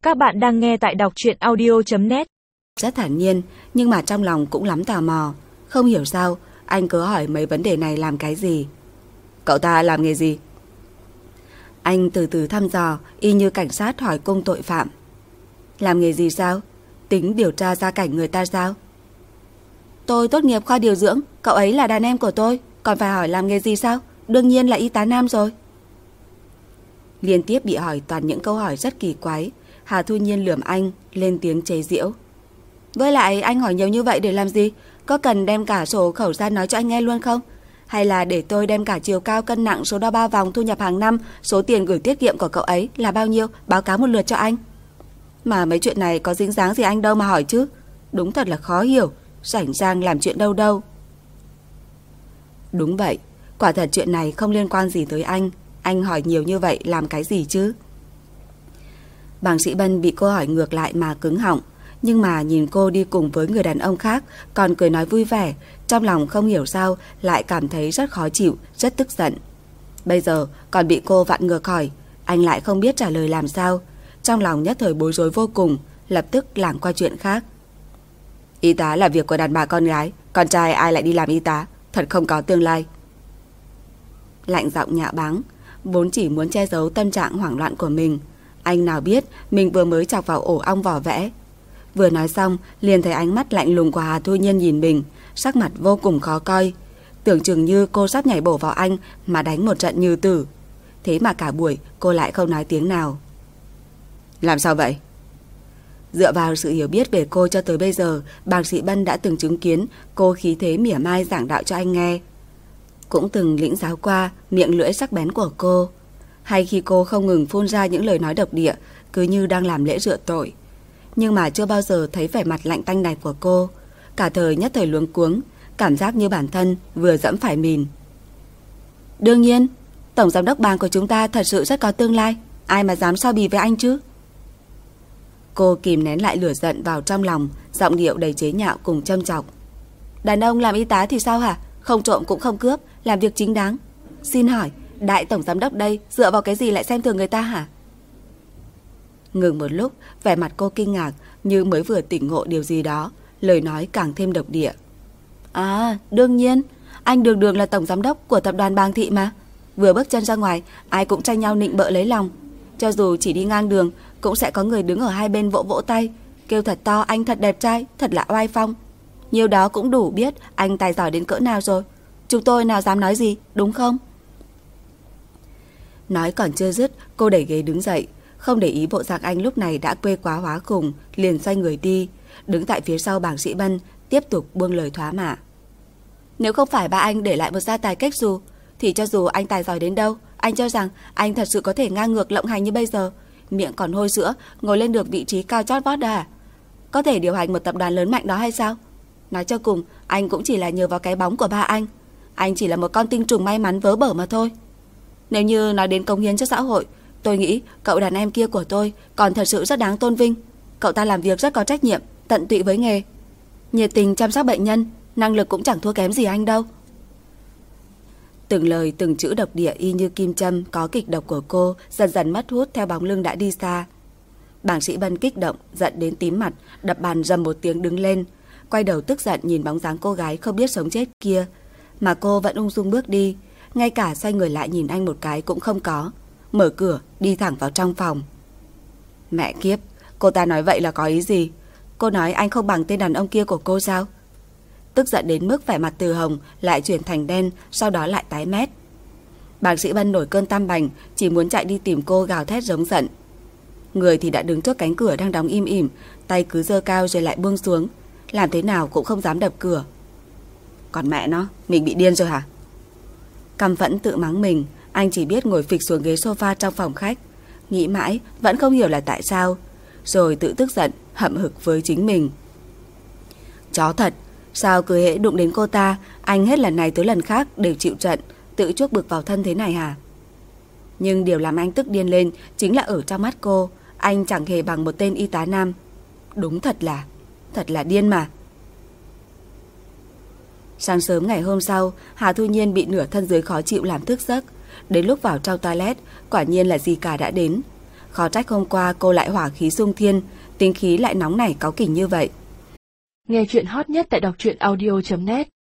Các bạn đang nghe tại đọc truyện audio.net. Rất thản nhiên, nhưng mà trong lòng cũng lắm tò mò. Không hiểu sao, anh cứ hỏi mấy vấn đề này làm cái gì. Cậu ta làm nghề gì? Anh từ từ thăm dò, y như cảnh sát hỏi cung tội phạm. Làm nghề gì sao? Tính điều tra gia cảnh người ta sao? Tôi tốt nghiệp khoa điều dưỡng, cậu ấy là đàn em của tôi, còn phải hỏi làm nghề gì sao? Đương nhiên là y tá nam rồi. Liên tiếp bị hỏi toàn những câu hỏi rất kỳ quái. Hà Thu Nhiên lườm anh, lên tiếng chế giễu. Với lại anh hỏi nhiều như vậy để làm gì? Có cần đem cả sổ khẩu ra nói cho anh nghe luôn không? Hay là để tôi đem cả chiều cao, cân nặng, số đo 3 vòng, thu nhập hàng năm, số tiền gửi tiết kiệm của cậu ấy là bao nhiêu, báo cáo một lượt cho anh? Mà mấy chuyện này có dính dáng gì anh đâu mà hỏi chứ. Đúng thật là khó hiểu, rảnh rang làm chuyện đâu đâu. Đúng vậy, quả thật chuyện này không liên quan gì tới anh hỏi nhiều như vậy làm cái gì chứ? Bác sĩ Bân bị cô hỏi ngược lại mà cứng họng, nhưng mà nhìn cô đi cùng với người đàn ông khác còn cười nói vui vẻ, trong lòng không hiểu sao lại cảm thấy rất khó chịu, rất tức giận. Bây giờ còn bị cô vặn ngược hỏi, anh lại không biết trả lời làm sao, trong lòng nhất thời bối rối vô cùng, lập tức lảng qua chuyện khác. Y tá là việc của đàn bà con gái, con trai ai lại đi làm y tá, thật không có tương lai. Lạnh giọng nhạo báng, vốn chỉ muốn che giấu tâm trạng hoảng loạn của mình. Anh nào biết mình vừa mới chọc vào ổ ong vỏ vẽ. Vừa nói xong liền thấy ánh mắt lạnh lùng của Hà Thu Nhiên nhìn mình, sắc mặt vô cùng khó coi. Tưởng chừng như cô sắp nhảy bổ vào anh mà đánh một trận như tử. Thế mà cả buổi cô lại không nói tiếng nào. Làm sao vậy? Dựa vào sự hiểu biết về cô cho tới bây giờ, bác sĩ Bân đã từng chứng kiến cô khí thế mỉa mai giảng đạo cho anh nghe. Cũng từng lĩnh giáo qua miệng lưỡi sắc bén của cô. Hay khi cô không ngừng phun ra những lời nói độc địa, cứ như đang làm lễ rửa tội. Nhưng mà chưa bao giờ thấy vẻ mặt lạnh tanh này của cô. Cả thời nhất thời luống cuống, cảm giác như bản thân vừa dẫm phải mìn. Đương nhiên, tổng giám đốc Bang của chúng ta thật sự rất có tương lai. Ai mà dám so bì với anh chứ? Cô kìm nén lại lửa giận vào trong lòng, giọng điệu đầy chế nhạo cùng châm chọc. Đàn ông làm y tá thì sao hả? Không trộm cũng không cướp, làm việc chính đáng. Xin hỏi, đại tổng giám đốc đây dựa vào cái gì lại xem thường người ta hả? Ngừng một lúc, vẻ mặt cô kinh ngạc như mới vừa tỉnh ngộ điều gì đó, lời nói càng thêm độc địa. À, đương nhiên, anh đường đường là tổng giám đốc của tập đoàn Bang Thị mà. Vừa bước chân ra ngoài, ai cũng tranh nhau nịnh bợ lấy lòng. Cho dù chỉ đi ngang đường, cũng sẽ có người đứng ở hai bên vỗ vỗ tay, kêu thật to anh thật đẹp trai, thật là oai phong. Nhiều đó cũng đủ biết anh tài giỏi đến cỡ nào rồi. Chúng tôi nào dám nói gì, đúng không? Nói còn chưa dứt, cô đẩy ghế đứng dậy, không để ý bộ dạng anh lúc này đã quê quá hóa khùng, liền xoay người đi, đứng tại phía sau bác sĩ Bân, tiếp tục buông lời thoá mạ. Nếu không phải ba anh để lại một gia tài cách dù, thì cho dù anh tài giỏi đến đâu, anh cho rằng anh thật sự có thể ngang ngược lộng hành như bây giờ, miệng còn hôi sữa, ngồi lên được vị trí cao chót vót đó à? Có thể điều hành một tập đoàn lớn mạnh đó hay sao? Nói cho cùng, anh cũng chỉ là nhờ vào cái bóng của ba anh. Anh chỉ là một con tinh trùng may mắn vớ vẩn mà thôi. Nếu như nói đến cống hiến cho xã hội, tôi nghĩ cậu đàn em kia của tôi còn thật sự rất đáng tôn vinh. Cậu ta làm việc rất có trách nhiệm, tận tụy với nghề, nhiệt tình chăm sóc bệnh nhân, năng lực cũng chẳng thua kém gì anh đâu. Từng lời từng chữ độc địa y như kim châm có kịch độc của cô dần dần mất hút theo bóng lưng đã đi xa. Bác sĩ Bân kích động, giận đến tím mặt, đập bàn rầm một tiếng đứng lên, quay đầu tức giận nhìn bóng dáng cô gái không biết sống chết kia, mà cô vẫn ung dung bước đi, ngay cả xoay người lại nhìn anh một cái cũng không có, mở cửa đi thẳng vào trong phòng. Mẹ kiếp, cô ta nói vậy là có ý gì? Cô nói anh không bằng tên đàn ông kia của cô sao? Tức giận đến mức vẻ mặt từ hồng lại chuyển thành đen, sau đó lại tái mét. Bác sĩ Bân nổi cơn tam bành, chỉ muốn chạy đi tìm cô gào thét giống giận. Người thì đã đứng trước cánh cửa đang đóng im ỉm, tay cứ giơ cao rồi lại buông xuống, làm thế nào cũng không dám đập cửa. Còn mẹ nó, mình bị điên rồi hả? Căm phẫn tự mắng mình, anh chỉ biết ngồi phịch xuống ghế sofa trong phòng khách, nghĩ mãi vẫn không hiểu là tại sao, rồi tự tức giận hậm hực với chính mình. Chó thật, sao cứ hễ đụng đến cô ta, anh hết lần này tới lần khác đều chịu trận, tự chuốc bực vào thân thế này hả? Nhưng điều làm anh tức điên lên chính là ở trong mắt cô, anh chẳng hề bằng một tên y tá nam. Đúng thật là điên mà. Sáng sớm ngày hôm sau, Hà Thu Nhiên bị nửa thân dưới khó chịu làm thức giấc. Đến lúc vào trong toilet, quả nhiên là Di Cả đã đến. Khó trách hôm qua cô lại hỏa khí xung thiên, tính khí lại nóng nảy cáu kỉnh như vậy. Nghe chuyện hot nhất tại đọc truyện audio.net